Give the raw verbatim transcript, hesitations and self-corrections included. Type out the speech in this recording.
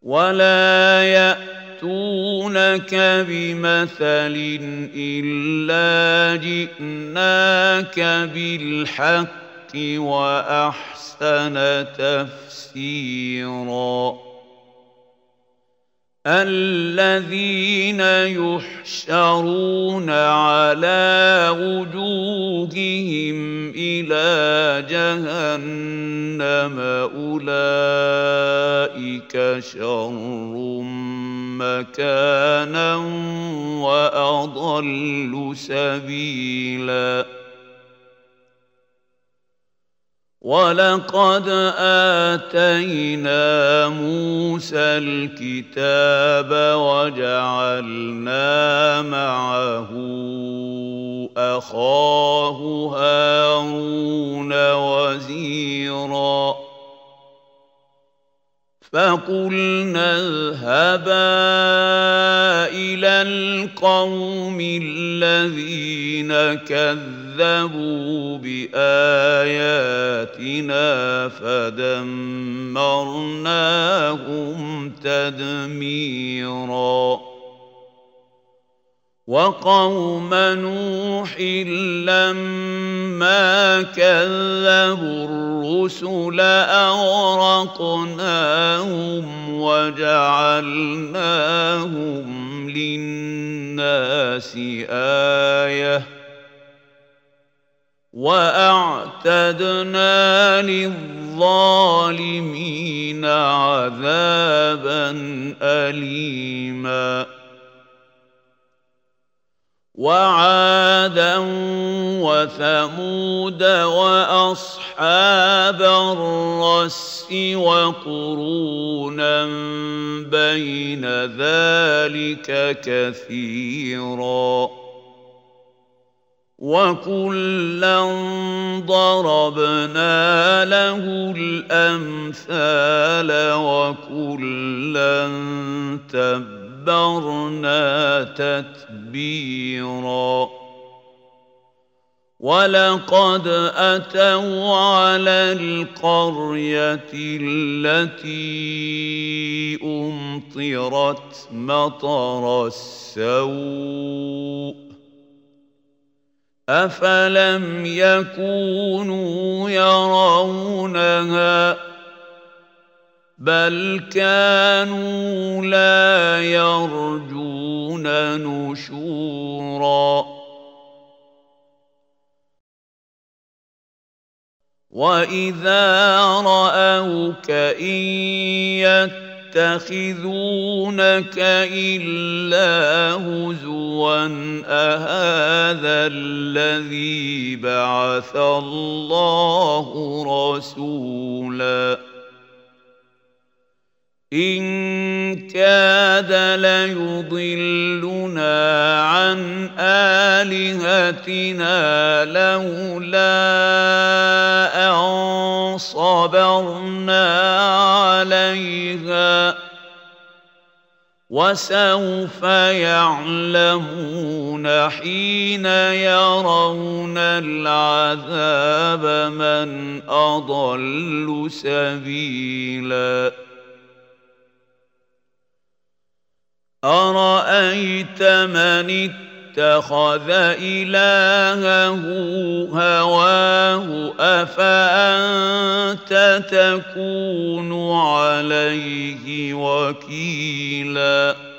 ولا يأتونك بمثل إلا جئناك بالحق وأحسن تفسيرا الذين يحشرون على وجوههم إلى جهنم أولئك شر مكانا وأضل سبيلا ولقد آتينا موسى الكتاب وجعلنا معه أخاه هارون وزيرا فقلنا اذهبا إلى القوم الذين كذبوا بآياتنا فدمرناهم تدميرا وقوم نوح لما كذبوا الرسل أغرقناهم وجعلناهم للناس آية وأعتدنا للظالمين عذابا أليما وعادا وثمود وأصحاب الرس وقرونا بين ذلك كثيرا وكلا ضربنا له الأمثال وكلا تبرنا تتبيرا ولقد أتوا على القرية التي أمطرت مطر السوء أفلم يكونوا يرونها بل كانوا لا يرجون نشورا وإذا رأوك إن يتخذونك إلا هزوا أهذا الذي بعث الله رسولا إن كاد ليضلنا عن آلهتنا لولا أن صبرنا عليها وسوف يعلمون حين يرون العذاب من أضل سبيلا أرأيت من اتخذ إلهه هواه أفأنت تكون عليه وكيلا